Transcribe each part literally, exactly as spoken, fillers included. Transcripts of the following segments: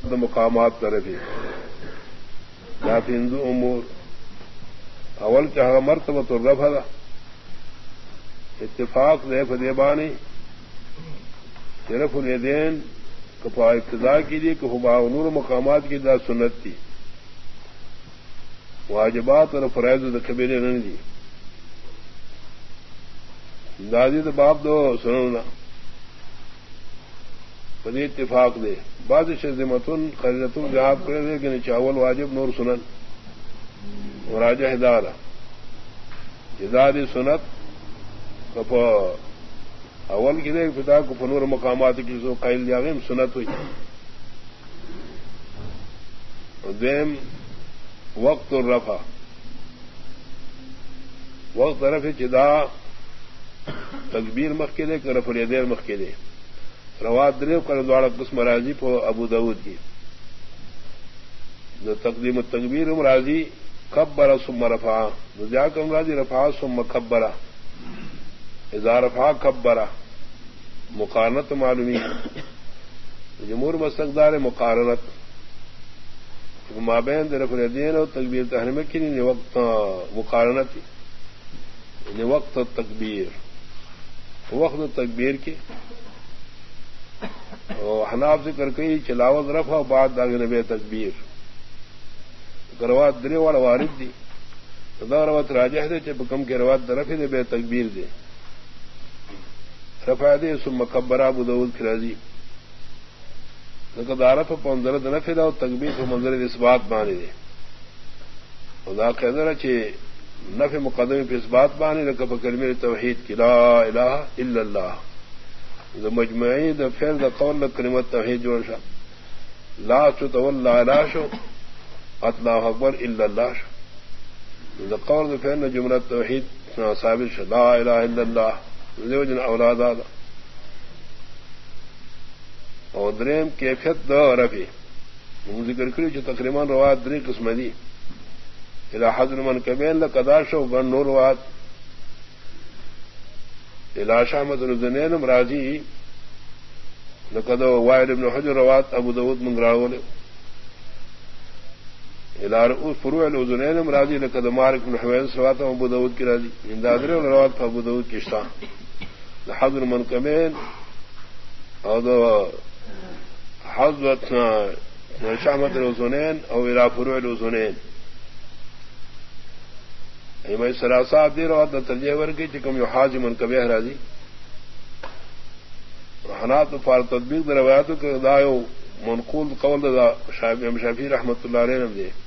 مقامات طرفی ہندو امور اول چاہ مرتبۃ الرفع اتفاق دے فدیبانی شرف الیدین کپا ابتدا کی دی کہ نور مقامات کی دا سنت تھی واجبات اور فرائض کبیرے نہیں دی دادی تو باپ دو سننا پدی اتفاق دے بعض شزمتن خریدتن جہاد کرے دے کہ چاول واجب نور سنن راجہ ہدارہ ہداری سنت کپ اول کی دے پتا کو فنور مقامات کی سو قائل دیا گئے سنت ہوئی دیم وقت الرفع وقت رف چدا تکبیر مخ کے دے کہ رف الیدین مخ کے دے رواد دریو کر دوڑا قسم راضی پو ابو داود کی جو تقدیم التکبیر ام راضی کبرا ثم رفع جا کم راضی رفع ثم کبرا اذا رفع کبرا مقارنت معلومی جمہور مستقدار مقارنت مابین رف الیدین اور تکبیر تحریم کی نہیں وقت مقارنت یعنی وقت تکبیر وقت تکبیر کی حناف ذکر کئی چلاوت رفع بعد داغ نبی تکبیر گروات درے والا وارد دی دا روات راجح دے چپ کم کے روات رفع دے بے تکبیر دے رفع دے ثم کبر ابو داؤد کراضی لقد عرف منظر نفع دا تکبیر کو منظر اثبات بانے دے خدا قدر چ نفع مقدم پہ اثبات بانے لقب کلمہ توحید کی لا الہ الا اللہ دا مجموعی دا فعل دا قول دا کلمت توحید جوڑ شا لا تتول لا الہ شو اللہ اکبر الا اللہ شو دا قول دا فعل دا جملت توحید ثابت شا لا الہ الا اللہ دیو جن اولاد آدھا اور دریم کیفیت دا رفی ہم ذکر کری جو تقریباً روایت دری قسم دی الى حضر من کبین لقدار شو گن نور روایت الى شامت الزنین امراضی لقد وائل ابن حجر روایت ابو داود منگراول الى رؤوس فروع الزنین امراضی لقد مارک بن حویز روایت ابو داود کی راضی اندادر روایت ابو داود کی شان حضر من کبین اور حضرت شامت الزنین او الى فروع الزنین میں سراسا دیر اور ترجیح ورگی چکم یو حاجم ان کبھی راضی حنات فار تطبیق در روایتوں کے دایو منقول قول دا شافعی رحمۃ اللہ علیہ نے دے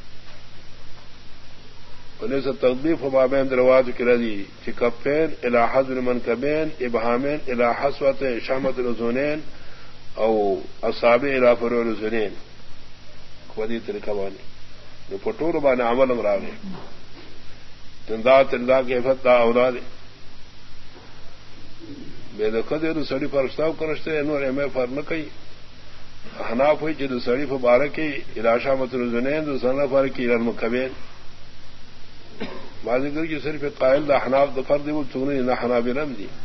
انہیں سے تطبیق مابین در روایت کی راضی چکفین الی حضر من کبین ابہامین الی حسوت شامت الزنین او اصابع الی فروع الزنین خودی طریقہ بانی پٹور بانے عمل امرانے تندا تندا کے فتح اولاد بے دقت ہے تو سڑی فرشتہ کرشتے انہوں نے میں فر نہ کہی حناف ہوئی جد سڑی فبارکی الاشا مترزنین تو سنہ فر کی رن مکبین بعض گر کی صرف قائل دا حناف دفر دی وہ چونی نہ حنابلم دی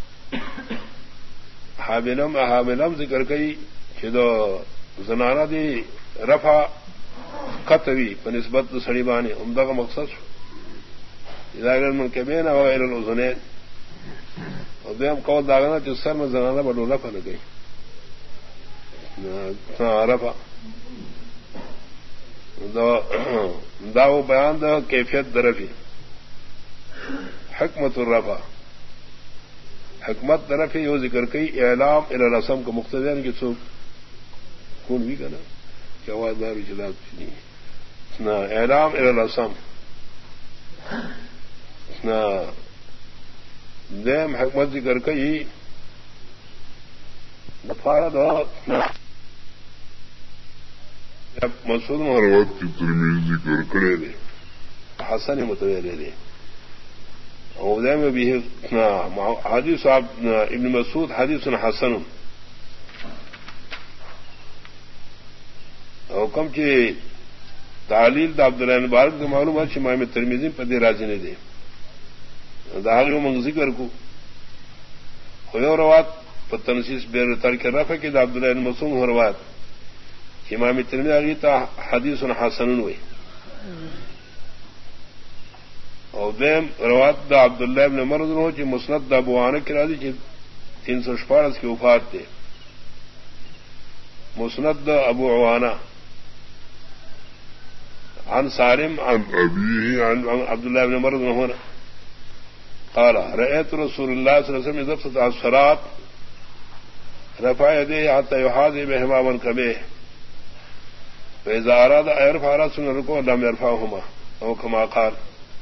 حابلم حابلم ذکر کئی چدو زنانہ دی رفع قطوی بنسبت سڑی بانی عمدہ کا مقصد ظاہر من کبین او غیر الاذنین اور دیم قول داغنا جو سر میں زنانہ بڑو رفع نہ گئی رفع دا وہ بیان دا کیفیت درفی حکمت الرفع حکمت درفی یہ ذکر کئی اعلام الی الرسم کو مقتدیان کی سوک کون بھی کنا کیا آواز داری جلاب نہیں اعلام الی الرسم دیم حکمت ذکر کئی فارد مسعود مروت کی ترمذی ذکر کرے دے حسن متویلے دے اور دیم بھی حدیث صاحب ابن مسعود حدیث حسن اور کم کی تعلیل دا عبداللہ مبارک دا معلومات شمام ترمذی پر دے راضی نے دے داغی منگ ذکر کو خیو روات پر تنسیس بیر ترک رفع کی دا عبداللہ مسعود روات امام ترمذی علی تا حدیث حسن ہوئی اور دیم روایت دا عبداللہ ابن عمر ہو کہ مسند دا ابو عوانہ کی راضی کہ تین سو شپارس کی وفات تھے مسند دا ابو عوانہ عن سالم عن ابيه عن عبد الله بن عمر بن عمر قال رأيت رسول الله صلى الله عليه وسلم إذا افتتح الصلاة رفع يديه حتى يحاذي بهما منكبيه فإذا أراد أن يرفع رأسه من الركوع لم يرفعهما أو كما قال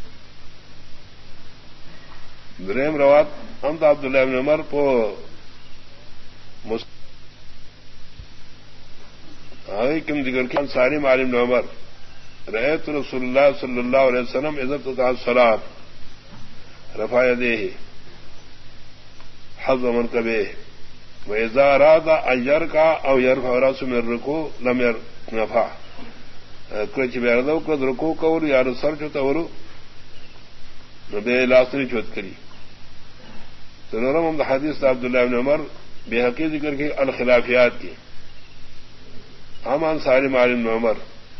دریم روایت حمد عبداللہ بن عمر کو کم ذکر کیا سالم عن ابن عمر رأيت رسول الله صلى الله عليه وسلم إذا افتتح الصلاة رفع يديه حظ منكبيه وإذا أراد أن يركع أو يرفع رأسه من الركوع لم يرفع کچھ بیردو کو رکوع کور یا سر چوتا ورو بے لاسنی چوت کری تو نورم حدیث عبداللہ بن عمر بے حقی ذکر کی الخلافیات کی امان سالم عن ابن عمر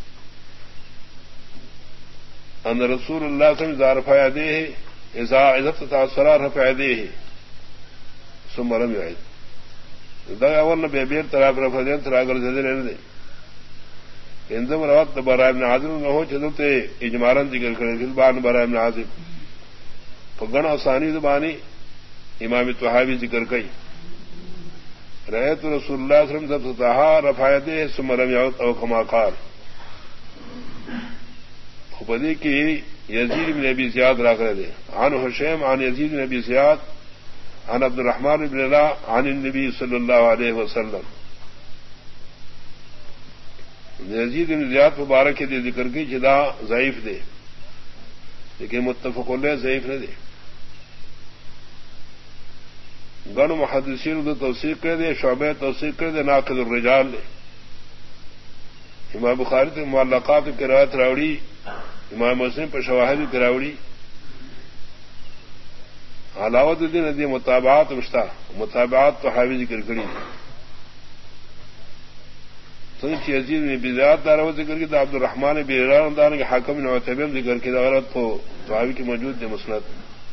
ان رسول اللہ صلی اللہ علیہ وسلم رفع يديه اذا افتتح الصلاة رفع يديه ثم لم يعد دا اول بے بیر طرف رفع دین تراغر زدے رہنے دے اندم روات برائے ابن عازم نہ ہو چلتے اجمالاً ذکر کرے دل بان برائے ابن عازم فگن آسانی زبانی امام طحاوی ذکر کئی رأيت رسول اللہ صلی اللہ علیہ وسلم افتتح رفع يديه ثم لم يعد او كما قال خبدی کی یزید بن ابی زیاد راغ دے عن حشیم عن یزید بن ابی زیاد عن عبد الرحمن بن اللہ عن النبی صلی اللہ علیہ وسلم یزید بن زیاد مبارک دے ذکر کی جدا ضعیف دے لیکن متفق علیہ ضعیف نہ دے گن محدثین کو توثیق کر دے شعبہ توثیق کر دے ناقد الرجال دے امام بخاری کے معلقات کی روایت راوڑی امام مسلم پر شواہد کی راوڑی علاوت الدین ندی مطابعات مشتا مطابعات تو حاوی ذکر کری سنچ یزید نے بزیاد دارو ذکر کی عبد الرحمن بن دار کے حاکم نے معتبر ذکر کی غلط کو طحاوی کی موجود ہے مسند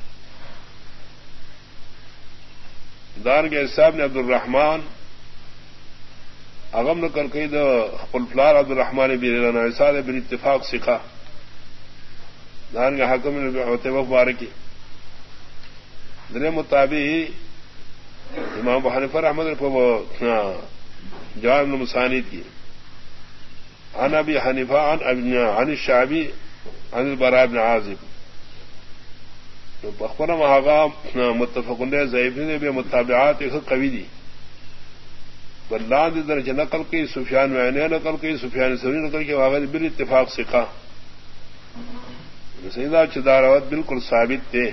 دار کے صاحب نے عبد الرحمن اغم نے کر کے فلفلار عبد الرحمن بن اساد بن اتفاق سکھا دان کے حاکم نے ہوتے وقت مبارکی دن مطابق امام ابو حنیفہ رحمۃ اللہ جواب بن مسانید کی عن ابی حنیفہ عن عن الشعبی عن البراء بن عازب بخبر مہاگا متفق ضعیف نے بے مطابعات ایک قوی دی بلان درج نقل کی سفیان میں نقل کی سفیان ثوری نقل کی واقع بال اتفاق سکھا سیدہ چداروت بالکل ثابت تھے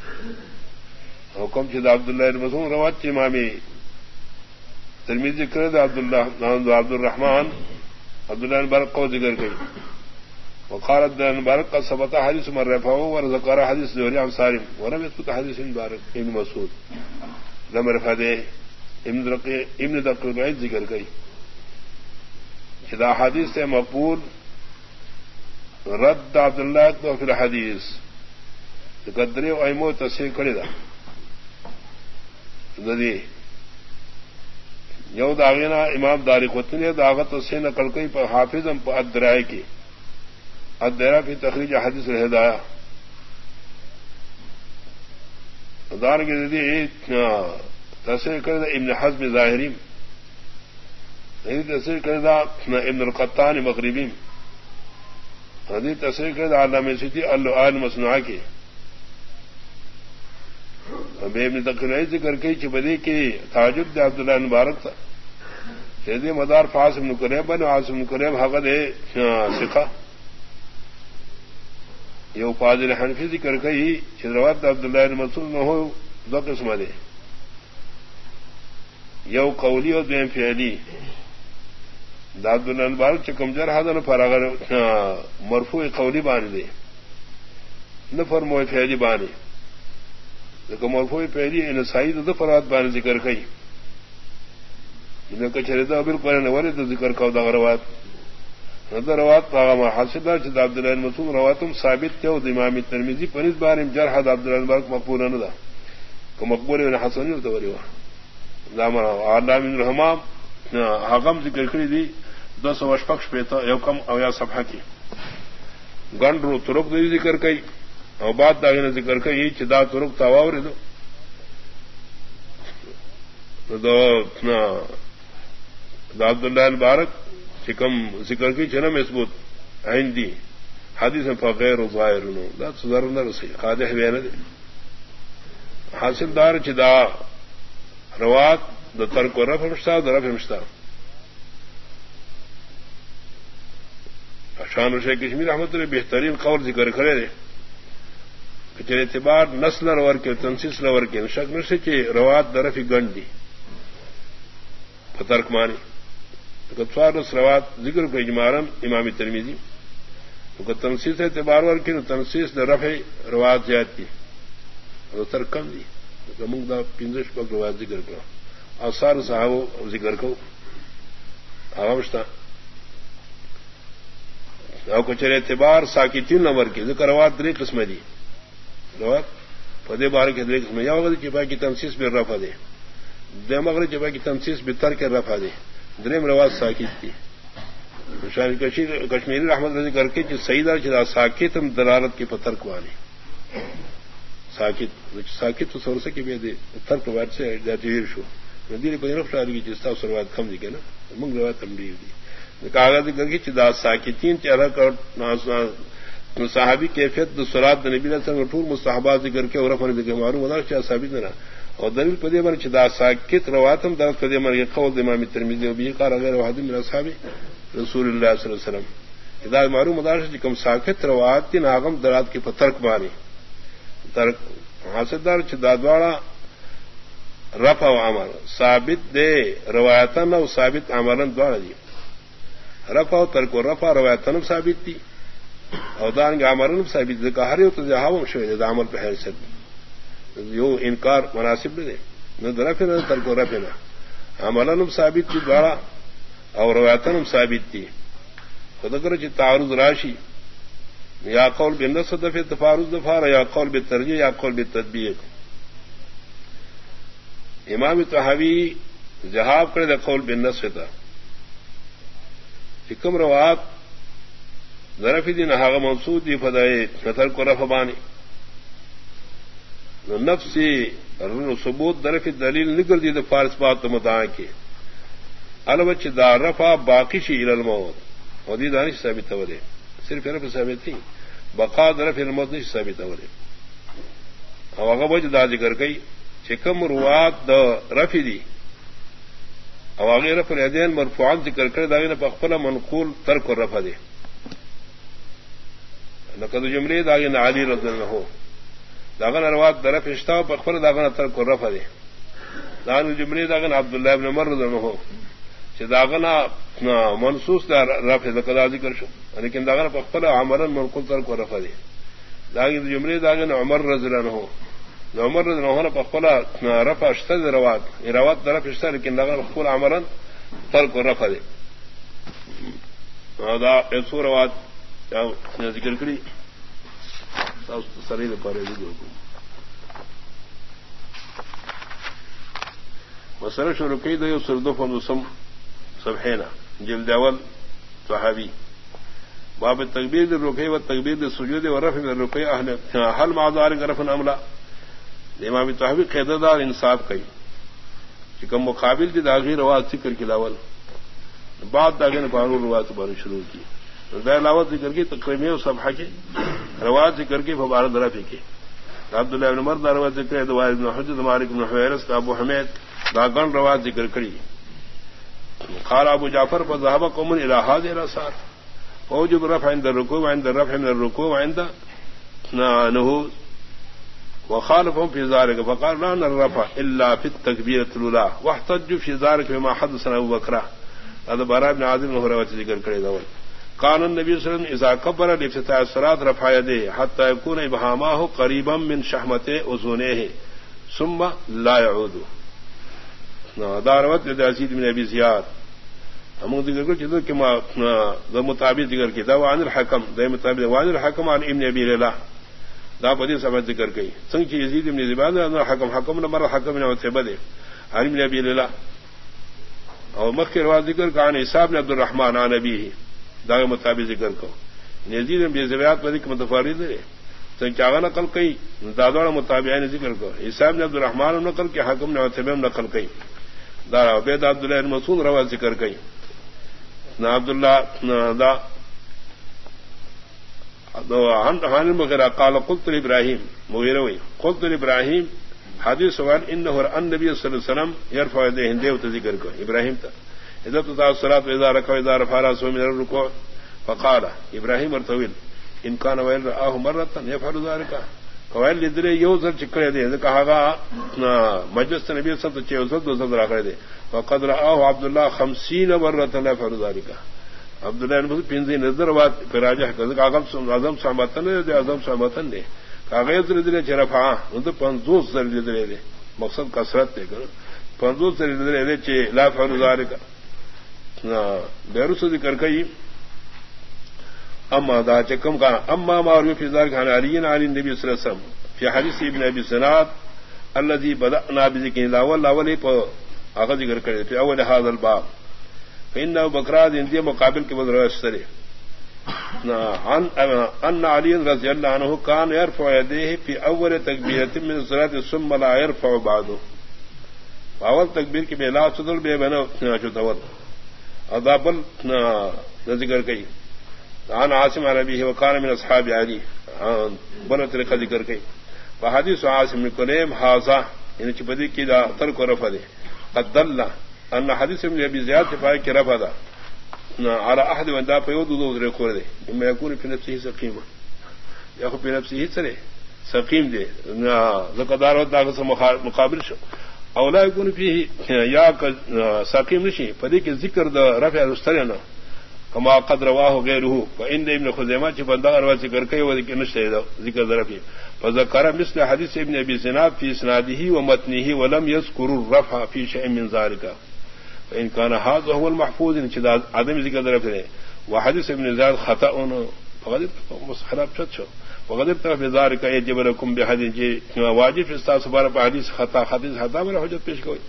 حکم چدا عبداللہ بن مسعود روات امامی ترمذی ذکر دے عبداللہ عبد الرحمن عبداللہ بن برق کو ذکر گئی وقالت بن برق کا ثبت حدیث من رفعه وذكر حدیث زہری عن سالم ولم يثبت حدیث مبارک ابن مسعود لم رفع دے ابن دقیق ابن دقیق العید ذکر گئی چدا حدیث سے مقبول رد عبداللہ کو فی الحدیث قدرے و ایمو تصحیح کړی دا ندی یو داغینا امام داری قطنی نے داغت تصحیح نقل کئی پر حافظ ہم پر ادرائے کی ادرا فی تخریج حدیث الہدایہ دار کے ندی تصحیح کردہ ابن حزم ظاہریم تصحیح کردہ ابن القطان مغربیم حدیث تصحیح کردہ علامہ سیدی اللؤال مصنوعہ کی بے ابن دقیق ذکر کی چبدی کی تعجب دے عبداللہ مبارک تھا شہدی مدار فاس ابن قریب بن عاصم ابن قریب حقد سکھا یہ فاضل حنفی ذکر کی چروات عبداللہ بن مسعود نہ ہو دو قسم دے یو قولی اور دویم فعلی دا عبداللہ مبارک چکم جر حضر پر اگر مرفوع قولی باندھ دے نفر موئی فعلی باندھے لیکن مرفوع پہلی نسائی دو فرات بان ذکر کئی چریتا بالکل نے ورے تو ذکر کا روات نظر روات پاغما حاصل عبد الله بن مسعود رواتم ثابت تھے اور امام ترمذی پنځ بار جرح عبد الله بن مقبول نه ده کو مقبول بن حسن ته وری و نام عالم الرحمام حقم ذکر کړی دي دو سو شپږ پېته یو کم او یا صفحه کې ګڼو طرق دې ذکر کړي او بعد دا نه ذکر کړي چې دا طرق تاوره دو دو نا عبد الله المبارک چکم ذکر کی جنم مثبوت عندي حدیث فغیر ظاهر نو دا ظاهر نه رسي قادح بیان دي حاصل دار چې دا روات د ترک او رفع مشتا د رفع مشتا شان شیخ کشمیر رحمت الله بهترین قول ذکر کړی دی چې اعتبار نسل اور کې تنسیص لور کې شک نشي چې روات د رفع ګڼ دي په ترک معنی کتوار سروات ذکر کو اجمارن امام ترمذی تو کہ تنسیص اعتبار ور کی تنسیص د رفع روات زیات دی اور تر کم دی کہ موږ دا پنځش په روات ذکر کړو اثار صحابه ذکر کو هغه مشتا او کچره اعتبار ساکتین نمبر کی ذکر روات درې قسم دي روات په دې باره کې درې قسم یا وګړي چې باقي تنسیص به رفع دی د مغرب چې باقي تنسیص به ترک رفع دی دریم رواج ساکت تھی شاہ کشمیری رحمت اللہ کر کے جو سیدہ چلا ساکت ہم دلالت کی پتھر کو آنے ساکت ساکت تو سور سے کہ میں تھر پروائڈ سے ویر شو ندی پہ رفتار کی جس طرح سروات کم دی کے نا منگ روایت ہم بھی دی کاغذ کر کے چدا ساکتین چہرہ کر صحابی کیفیت سرات نبی علیہ السلام ٹور مستحبات ذکر کے اور اپنے ذکر معلوم مدار چاہ ثابت نہ اور دلیل پدے من چدا ساکت رواتم درس پدے من یہ قول امام ترمذی و بھی قال غیر واحد من اصحاب رسول اللہ صلی اللہ علیہ وسلم اذا معلوم مدارس کہ کم ساکت روات تین اغم درات کے پترک مانی ترک حاصلدار چدا دوڑا رفع و عمل ثابت دے روایتن و ثابت عملن دوڑا دی رفع و ترک و رفع روایتن ثابت دی اور دان کے عملن ثابت دی کہ ہر یو تجاہم شوی دے عمل پہ حیثیت یو انکار مناسب نہیں نہ درفع نہ ترک و رفع نہ عملن ثابت تھی دوڑا اور روایتن ثابت تھی خود کرو چی تعارض راشی یا قول بالنص دفع تفارض دفار یا قول بالترجیح یا قول بالتطبیق امام طحاوی جہاب کرے دا قول بالنص تھا حکم روات ظرفی دی نہاغ منصود دی فدائے نتر کو رفع بانی نفسی ثبوت درفی دلیل نکل دی دا فارس بات مدعا کی البچ دا رفع باقی شی الموت اور دی دانی ثابت ہو صرف رفع ثابت نہیں بقا درف الموت نہیں ثابت ہو او هغه وجه دا ذکر کئی چې کوم روات د رفع دي او هغه رفع الیدین مرفوعان ذکر کړی دا نه په خپل منقول ترک رفع دي لکه د جملې دا نه علی رضی الله عنه داغه روات د رفع اشتا په خپل داغه ترک رفع دي دا د جملې داغه عبد الله ابن عمر رضی الله عنه چې داغه نه منصوص در رفع د ذکر شو لیکن داغه په خپل عملاً منقول ترک رفع دي داغه د جملې داغه عمر رضی الله عنه عمر رضی الله عنه په خپل رفع اشتا روات روات د رفع اشتا لیکن داغه خپل عملاً ترک رفع دي دا ایسو روات ذکر کړی تاسو سره د پاره دي مسله شروع کړي د یو سر دو فمسم صفحینا جلد اول صحابی باب تکبیر الرکوع و تکبیر السجود و رفع الرکوع اهل حل مع ذلك رفع عملا امام طحاوی قاعدہ دار انصاف کئی کہ کم مقابل دی داغی روات ذکر کی لاول بعد داغی نے قانون روات بار شروع کی دا لاول ذکر کی تقریبا و صفحہ کی روات ذکر کی فبارد رفع کی عبداللہ بن عمر دا روات ذکر ہے دوائد بن حجد مالک بن حویرس کا ابو حمید دا گن روات ذکر کری قال ابو جعفر فذهب قوم الى هذه الاثار فوجب رفع عند الركوع وعند الرفع من الركوع وعند نهوض وخالفهم في ذلك فقال لا نرى الرفع الا في التكبيره الاولى واحتج في ذلك بما حدثنا ابو بكر هذا براء بن عازب نے روایت ذکر کرے داول قال النبي صلى الله عليه وسلم اذا كبر لافتتاح الصلاه رفع يديه حتى يكون ابهامه قريبا من شحمته اذنيه ثم لا يعود داروت یزید بن ابی زیاد ہم ذکر کو چیزوں کے مطابق ذکر کی دا وان الحکم دے مطابق وان الحکم عن ابن ابی لیلہ دا پدی سمجھ ذکر گئی سنگ کی یزید بن زبان حکم حکم نمبر حکم نے عتبہ دے عن ابن ابی لیلہ اور مخ رواج ذکر کا عن عیسیٰ بن عبد الرحمن عن ابیہ دا مطابق ذکر کو یزید بن زبیات پدی کے متفرد ہے سنگ چاغا نقل کئی دادوڑا مطابق ذکر کو عیسیٰ بن عبد الرحمن نقل کے حکم نے عتبہ نقل کئی دا عبید عبداللہ بن مسعود رواج ذکر کئی نہ عبداللہ دا عن وغیرہ قال قلت ابراہیم مغیرہ ہوئی قلت ابراہیم حدیث سوال انه النبي صلی اللہ علیہ وسلم يرفع يديه دیو ذکر کو ابراہیم تھا اذا تطاع الصلاه واذا ركع واذا رفع راسه من الركوع فقال ابراہیم الطويل ان كان ويل راه مره يفعل ذلك قال لدري يوزر چکڑے دے کہا گا مجلس نبی صلی اللہ علیہ وسلم دو رکھ دے وقد رآه عبد الله خمسين مره يفعل ذلك عبد الله بن پنځه نظر وات راجح کړه اعظم اعظم صحابتن دے اعظم صحابتن دے کاغذ دے چرفا ان پنځوس سر دے دے مقصد کثرت دے کر پنځوس سر دے دے چې لا يفعل ذلك بیرس ذکر کئی اما دا چکم کا اما معروف فی ذلك عن علی علی النبي صلی اللہ علیہ وسلم فی حدیث ابن ابی سناد الذي بدأنا بذکر الاول اول اغا ذکر کرے فی اول هذا الباب فإنه بکرات اندیہ مقابل کے بدر اشترے عن ان علی رضی اللہ عنہ كان يرفع يديه في اول تکبیرۃ من الصلاة ثم لا يرفع بعده اول تکبیر کی بلا صدر بے بنا چتور اضابل ذکر کئی عن عاصم عن ابيه وكان من اصحاب علي بل طریقہ ذکر کئی فحدیث عاصم بن کلیم هذا ان چپدی کی دا ترک رفع دے قد دل ان حدیث ابن ابي زياد فائی کہ رفع دا على احد من دا پیود دو ذکر کر دے اما يكون في نفسه سقيم یا خو في نفسه سرے سقيم دے ذکردار ودا کے مقابل شو او لا يكون فيه یا سقيم نشی پدی کے ذکر دا رفع استرنا کما قد رواه غیره فان ابن خزیمہ چ بندہ روایت ذکر کئی وہ نشتے ذکر ذرفی فذكر مثل حديث ابن ابي زناد في اسناده ومتنه ولم يذكر الرفع في شيء من ذلك فان كان هذا هو المحفوظ ان شداد عدم ذکر ذرفی وحديث ابن زاد خطا فقد خلاف شو وقد طرف ذلك يجب لكم بحديث واجب استثبار بحديث خطا حديث خطا ولا حجت پیش کوئی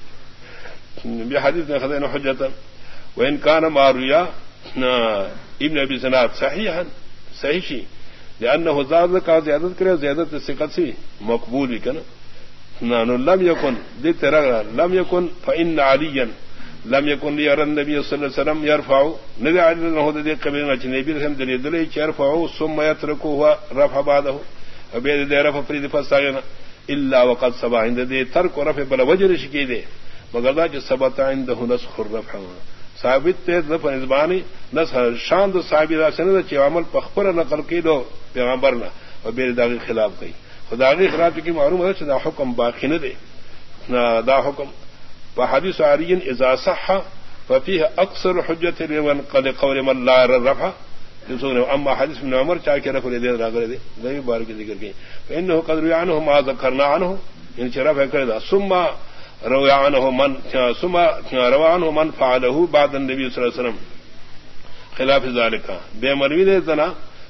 بحديث خطا حجت وان كان ماريا ابن ابی زناد صحیحا صحیح شی لانه زاد کا زیادت کرے زیادت ثقت سی مقبول بھی کنا نہ لم يكن دي ترى لم يكن فان عليا لم يكن يرى النبي صلى الله عليه وسلم يرفع نبي عليه انه دي قبل النبي رحم دل دل يرفع ثم يتركه رفع بعده ابي دي رفع فريد فساغنا الا وقد سبع عند دي ترك رفع بلا وجر شکی دے مگر دا کہ ثبت عنده نسخ الرفع ثابت تے دفع ازبانی نس شان دو صحابی دا سند چ عمل پخبر نقل کی دو پیغمبرنا اور بے داغی خلاف گئی خداغی خلاف کی معلوم ہے دا حکم باقی نہ دے دا حکم وحدیث علی اذا صح ففيه اکثر حجت لمن قد قول من لا الرفع اما حدیث ابن عمر چاہ کے رفع دے راغلے دے دے بار کے ذکر کی فانه قد روى عنه ما ذكرنا عنه ان شرف کردا ثم روى عنه من ثم روى عنه من فعله بعد النبي صلى الله عليه وسلم خلاف ذلك بے مروی دے ذنا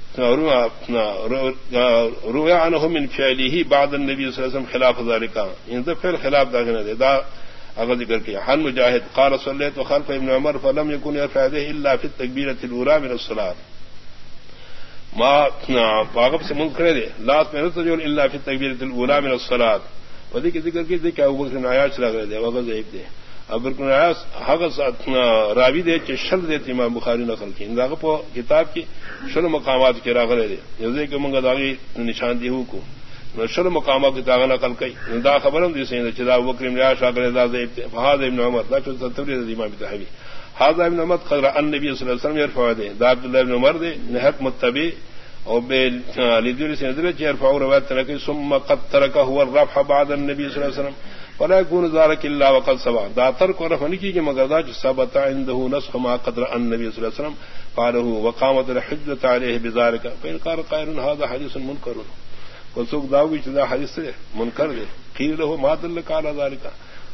روى عنه من فعله بعد النبي صلى الله عليه وسلم خلاف ذلك ان فعل خلاف داغنا دا اگر ذکر کیا حن مجاہد قال صلیت وخلف ابن عمر فلم يكن يرفع يديه الا في التكبيرة الاولى من الصلاة ما واقف سے منکر دے لا تنزل الا في التكبيرة الاولى من الصلاة ودی کی ذکر کی کہ ابو بکر عیاش لگ رہے دے وغیر ضعیف دے ابو بکر عیاش حق راوی دے کہ شل دے امام بخاری نقل کی ان کو کتاب کی شل مقامات کے راغلے دے یہ کہ منگا داغی نشاندہی کو شل مقامات کی داغ نقل کی دا خبرم دی سین چدا ابو بکر عیاش لگ دا ضعیف دے فہذا ابن عمر دا تفسیر امام تحوی هذا ابن عمر قال النبي صلى الله عليه وسلم يرفع يديه دا عبد الله بن عمر دے نہت متبع او بل لذل سندر يرفع روایت لك ثم قد ترك هو الرفع بعد النبي صلى الله عليه وسلم فلا يكون ذلك الا وقد سبق دا ترک رفع نہیں کی مگر دا ثبت عنده نسخ ما قدر النبي صلى الله عليه وسلم قاله وقامت الحجة عليه بذلك فإن قال قائل هذا حديث منكر وسوق داوی چدا حدیث منکر دے قیل له ما دلك على ذلك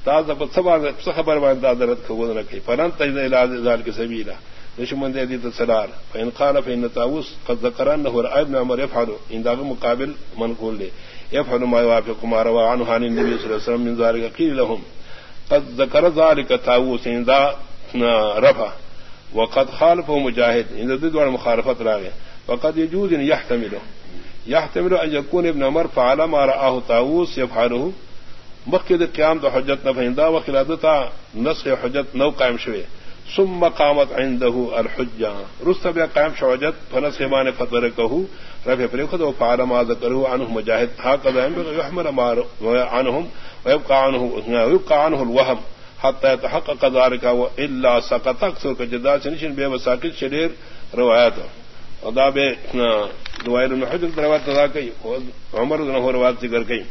تازہ سبا خبر درد کو رکھے فلن تجد الى ذلك سبيلا دشمن دے دی تصلار فان قال فان طاووس قد ذكر انه راى ابن عمر يفعل ان ذا مقابل منقول لے يفعل ما يوافق ما روى عنه عن النبي صلى الله عليه وسلم من ذلك قيل لهم قد ذكر ذلك طاووس ان ذا رفع وقد خالفه مجاهد ان ضد المخالفت راغه وقد يجوز ان يحتمل يحتمل ان يكون ابن عمر فعل ما رآه طاووس يفعله مقید قیام دو حجت نہ فہندا وخلادتا نسخ حجت نو قائم شوے ثم قامت عنده الحجہ رستب قائم شوجت فنسخ مان فترکه رفع فرخذ وفعل ما ذكره عنه مجاهد هكذا يحمل ما عنهم ويبقى عنه ويبقى عنه الوهم حتى يتحقق ذلك والا سقط اكثر كجدا سنشن بے وساقط شریر روایت ادا بے دوائر الحجت روایت ادا کی عمر بن روایت ذکر کی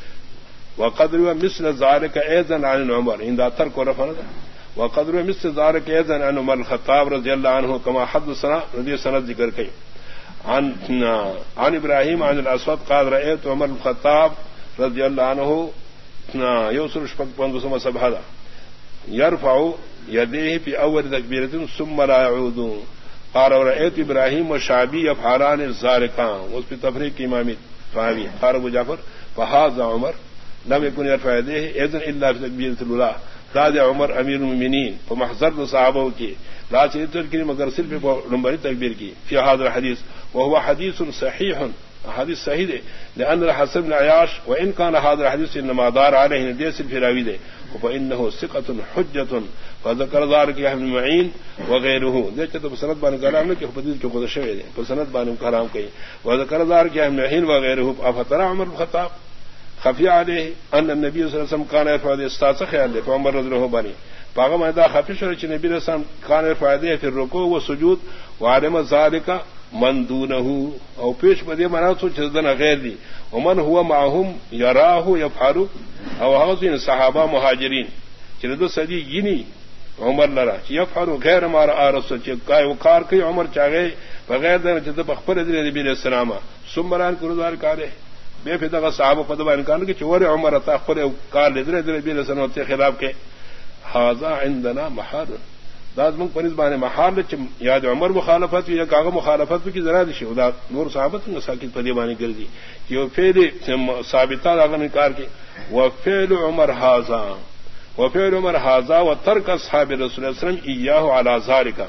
وقد روى مثل ذلك ايضا عن عمر عند ترك رفعه وقد روى مثل ذلك ايضا عن عمر الخطاب رضي الله عنه كما حدثنا رضي سند ذکر کی عن عن ابراهيم عن الاسود قال رايت عمر الخطاب رضي الله عنه يوصل شفق بندسما سبحانه يرفع يديه في اول تكبيره ثم لا يعود قال رايت ابراهيم والشعبي يفعلان ذلك وفي تفريق امام فاوي قال ابو جعفر فهذا عمر لم يكن يرفع يديه اذن الا في تكبيره الاولى قال عمر امير المؤمنين فمحذر صحابه کی لا تذكر کی مگر صرف نمبر تکبیر کی في هذا الحديث وهو حديث صحيح حدیث صحیح ہے لان الحسن بن عياش وان كان هذا الحديث انما دار عليه نديس الفراوي ده فانه ثقه حجه فذكر ذلك ابن معين وغيره ذکر تو سند بان کلام نے کہ حدیث کو خود شوی ہے سند بان کلام کہی وذكر ذلك ابن معين وغيره افترى عمر بن الخطاب خفی عليه ان النبي صلى الله عليه وسلم كان يفعل استاذ خیال ہے عمر رضی اللہ عنہ پاغه مدا خفی شو چې نبی رسول الله كان يفعل في الركوع والسجود وعلم ذلك من دونه او پیش بدی معنا سو چدن غیر دی ومن هو معهم يراه يفعل او هغه صحابه مهاجرین چې دو صدی یینی عمر لرا چې يفعل غیر ما را رسول چې کای وقار کوي عمر چاغه بغیر د چې په خپل دی نبی رسول الله سمران کړو کاره بے فدا صحابہ پد بیان کان کہ چور عمر تا خپل کار لدر در نبی رسول الله کے خلاف کے هذا عندنا محال داز من پنځ باندې محال چې یاد عمر مخالفت یا کاغه مخالفت کی ذرا دي شو دا نور صحابت نے ساکت پدی باندې ګرځي کہ وہ فعل ثابتہ هغه انکار کی وفعل عمر هذا وفعل عمر هذا وترك اصحاب رسول الله صلی الله علیه وسلم اياه على ذلك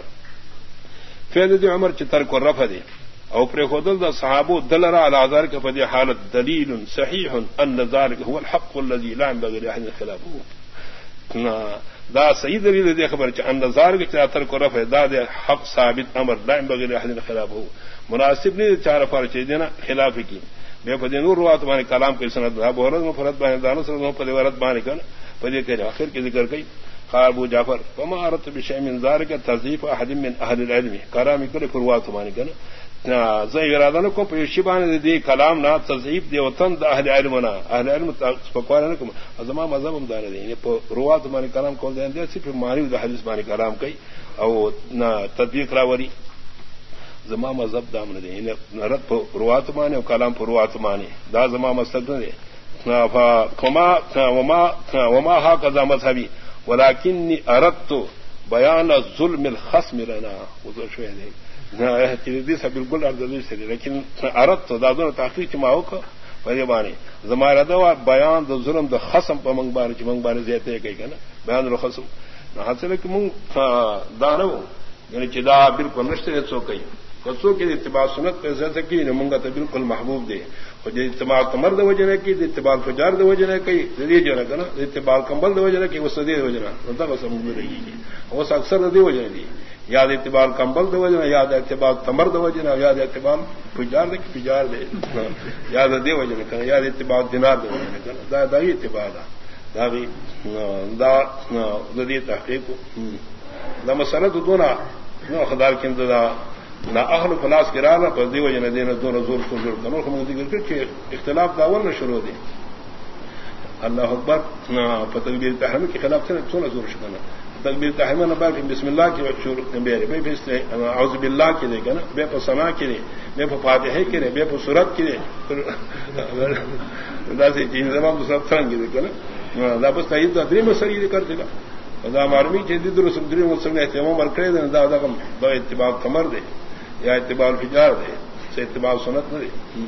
فعل دی عمر چې ترک رفع دی او پر خودل دا صحابو دلرا على ذلك فدي حالت دلیل صحیح ان ذلك هو الحق الذي لا ينبغي لاحد خلافه دا صحیح دلیل دی خبر چې ان ذلك چاتر کو رفع دا دے حق ثابت امر لا ينبغي لاحد خلافه مناسب نہیں چار پر چ دینا خلاف کی بے پدی نور روات باندې کلام کے سند ابو ہریرہ مفرد باندې دانو سره په ورت باندې کنا پدی کہ اخر کی ذکر کئی قال ابو جعفر وما اردت بشيء من ذلك تضيف احد من اهل العلم کرام کل فروات باندې کنا زئی ارادہ کو پیشی باندې دی کلام نا تضعیف دی وطن د اهل علم نا اهل علم پکوار نه کوم ازما مذهب هم دار دی په روات باندې کلام کول دی چې په ماری د حدیث باندې کلام کوي او نا تطبیق راوري زما مذهب دام نه دی نه رد په روات باندې او کلام په روات باندې دا زما مسلک نه دی فما وما وما هكذا مذهبي ولكني اردت بیان الظلم الخصم لنا وذو شويه دی نہ بالکل ارزش سے لیکن عرت تو دادوں نے تحقیق ما ہو پہلے بانی زمارہ دوا بیان دو ظلم دو خصم پہ منگ بار چ منگ بار زیتے کئی کہ نا بیان دو خصم نہ حاصل کہ منگ دانو یعنی چدا بالکل نشتے سو کئی کسو کی اتباع سنت پہ سے کی نہ منگا تو بالکل محبوب دے اور جو اتباع کمر دو وجہ کی اتباع فجار دو وجہ کئی ذریعہ جو ہے نا اتباع کمبل دو وجہ کی وہ صدی وجہ نہ وہ سمجھ میں رہی ہے وہ اکثر دی وجہ دی یاد اعتبار کمبل دو وجہ یاد اعتبار تمر دو وجہ یاد اعتبار فجار دے فجار دے یاد دے وجہ کہ یاد اعتبار دینار دو وجہ دا دا اعتبار دا بھی دا ذی تحقیق دا مسئلہ تو دونا نو خدار کیند دا نہ اہل فلاس کرانا پر دی وجہ دین دون زور کو زور کنو ہم ذکر کہ اختلاف داور نہ شروع دی اللہ اکبر فتویر تحریم کے خلاف سے سونا زور شکنا تکبیر تحریم نہ باقی بسم اللہ کی شروع بیرے بے بس اعوذ باللہ کی دے کنا بے پر ثنا کی دے بے پر فاتحہ کی دے بے پر سورت کی دے داسے چیز زمان دوسرا تھنگ کی دے کنا بس تعید ادری میں سر یہ کرتے گا نظام عالمی جدید رسمدری مسلم اہتمام مرکڑے دے دا دغم دو اتباع کمر دے یا اتباع الفجار دے سے اتباع سنت نہ دے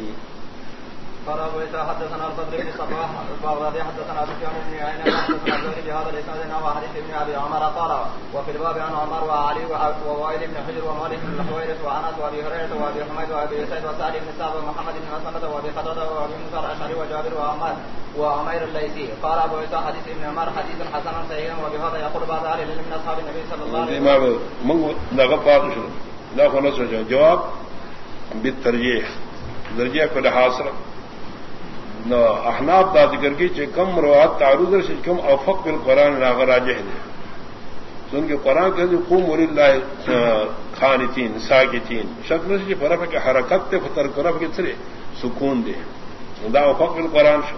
قال ابو اسحاق حدثنا الفضل بن صباح البغدادي حدثنا سفيان بن عيينة حدثنا الزهري بهذا الاسناد نحو حديث ابن ابي عمر قال وفي الباب عن عمر وعلي ووائل بن حجر ومالك بن الحويرث وانس وابي هريره وابي حميد وابي سعيد وسعد بن سعد ومحمد بن مسلمة وابي قتادة وابي موسى الاشعري وجابر وعمار وعمير الليثي قال ابو اسحاق حديث ابن عمر حديث حسن صحيح وبهذا يقول بعض اهل العلم من اصحاب النبي صلى الله عليه وسلم من لغفاء لا خلاص جواب بالترجيح درجہ کو لحاظ نہ احناف دا ذکر کی چ کم روات تعرض سے کم افق بالقران راغ راجح دے سن کے قران کے قوم للہ خانتین ساکتین شکل سے فرق ہے کہ حرکت تے فتر کرف کے سرے سکون دے دا افق بالقران شو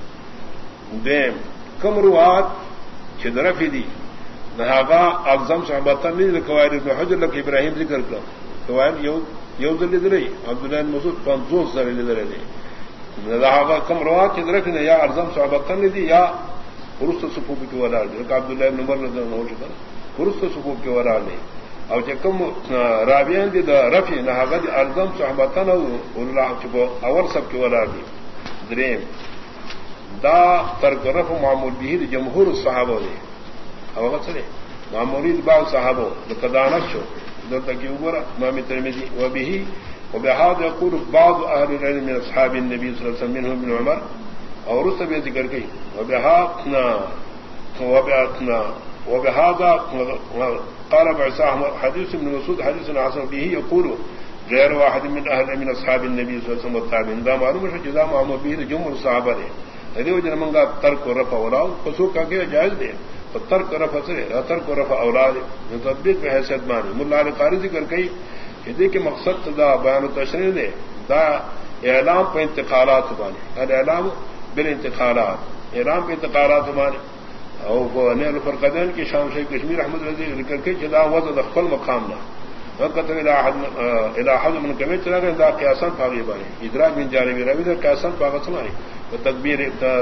دے کم روات چ درف دی نہاغا اعظم صحابہ نے قواعد ابن حجر لک ابراہیم ذکر کر قواعد یو یو ذل درئی عبداللہ بن مسعود پنځوس زر درئی نہاغا کم روات چ درف نے یا اعظم صحابہ نے دی یا فرست صفوف کے ورا دی عبداللہ بن عمر رضی اللہ عنہ فرست صفوف کے ورا نے او چ کم رابعین دی رفع نہاغا دی اعظم صحابہ نے اللہ چ اور سب کے ورا دی دریم دا ترک رفع معمول به جمهور الصحابہ نے او غسرے معمولی بعض صحابہ لقدانت شو ذات کی عمر امام ترمذی و به وبهذا يقول بعض اهل العلم من اصحاب النبي صلى الله عليه وسلم منهم ابن عمر اور اس سے ذکر کی وبهذا وبهذا وبهذا قال بعض حديث ابن مسعود حديث حسن به يقول غير واحد من اهل من اصحاب النبي صلى الله عليه وسلم والتابعين دا معلوم ہے جزاء معمول به جمهور الصحابہ نے ندیو جن منگا ترک و رفع اولاد قصور کا کہ جائز دے تو ترک و رفع سے ترک و رفع اولاد تطبیق میں حیثیت مانی مولا علی قاری ذکر کئی کہ دیکھ مقصد دا بیان و تشریح دے دا اعلام پہ انتقالات مانے اعلام بالانتقالات اعلام پہ انتقالات مانے اور نیل فرقدین کی شام شیخ کشمیر احمد رضی ذکر کئی کہ دا وضع دخل مقام نہ وقت الى حد من کمی چلا گئے دا قیاسان پاگی بانے ادراج من جانبی روی دا قیاسان پاگت سمانی تکبیر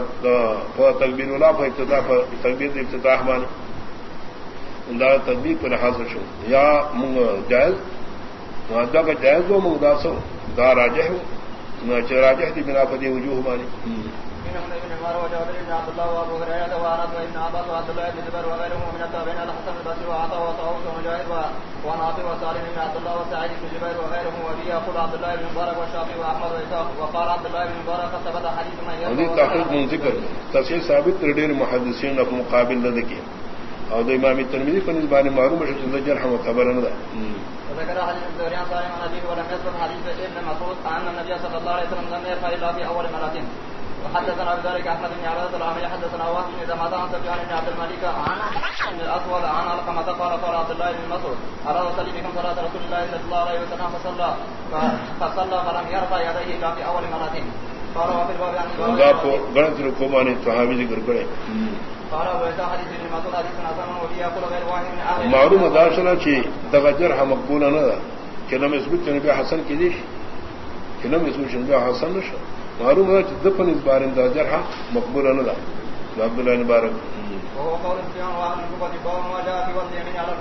تکبیر اللہ پر ابتداء پر تکبیر ابتداء مانی دا تدبیر پر حاصل شو یا منگ جائز دا کا جائز دو منگ دا سو دا راجح ہو راجح دی بنا پدی وجوہ مانی ابن عمر وجابر بن عبد الله وابو هريره وانس وابن عباس وعبد الله بن زبير وغيرهم من التابعين الحسن البصري وعطاء وطاووس ومجاهد وناصر وسالم بن عبد الله وسعيد بن جبير وغيرهم وبه يقول عبد الله بن مبارك والشافعي واحمد واسحاق وقال عبد الله بن مبارك ثبت حديث من يروي تحقيق من ذكر تصحيح ثابت تردين محدثين في مقابل ذلك او د امام ترمذی په نسبت معلومه شو چې جرح معتبر نه ده وذكر حديث الزهري عن سالم عن ابي ولم يذكر حديث ابن مسعود ان النبي صلى الله عليه وسلم لم يرفع الا في اول مرتين وحدثنا بذلك احمد بن عبد الرحمن حدثنا واحد بن زمعة عن سفيان بن عبد الملك عن الاسود عن علقمة قال قال عبد الله بن مسعود اراد اصلي بكم صلاة رسول الله صلى الله عليه وسلم فصلى فصلى فلم يرفع يديه الا في اول مرتين قال وفي الباب عن ذاك غلط ركوباني صحابي ذکر کرے قال وذا حديث ابن مسعود حديث حسن وبه يقول غير واحد من اهل معلومه داشنا چی دغجر هم مقبول نه ده کلمه ثبوت نبی حسن کی دی کلمه ثبوت نبی حسن نشو معلوم ہے کہ دفن اس بار اندازر ہاں مقبول نہ عبد الله بن مبارک وهو قول سفيان وعن الكوفة قوم وجاء في وضع من على